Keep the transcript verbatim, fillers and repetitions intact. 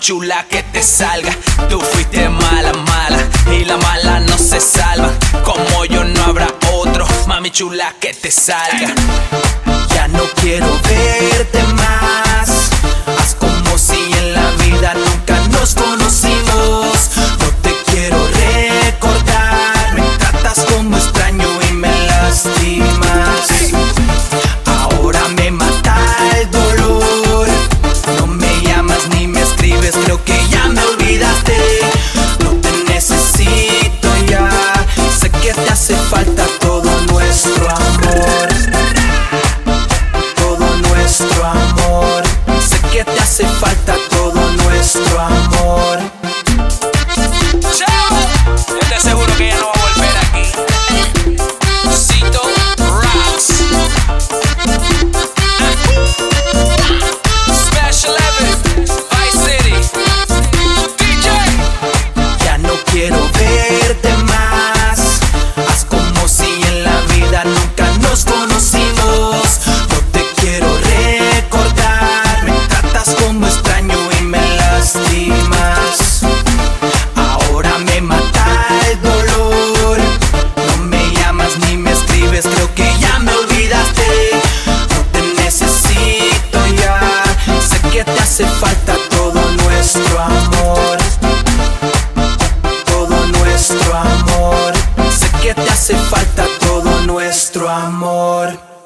chula, que te salga. Tú fuiste mala, mala, y la mala no se salva. Como yo no habrá otro, mami chula, que te salga. Ya no quiero verte más. Haz como si en la vida nunca nos conocimos. No te quiero recordar. Me tratas como extraño y me lastimas. Ahora me mata el dolor. No me llamas ni me escribes, creo que ya me olvidaste. No te necesito ya. Sé que te hace falta todo nuestro amor. Todo nuestro amor. Sé que te hace falta todo nuestro amor. Chao. Yo te aseguro que ya no va a volver aquí. Cito Rocks. Special Eleven, Vice City. D J. Ya no quiero verte más. Haz como si en la vida nunca nos conocimos. No te quiero recordar. Me tratas como extraño y me lastimas. Ahora me mata el dolor. No me llamas ni me escribes, creo que ya me olvidaste. No te necesito ya. Sé que te hace falta todo nuestro amor. Todo nuestro amor. Sé que te hace falta todo nuestro amor.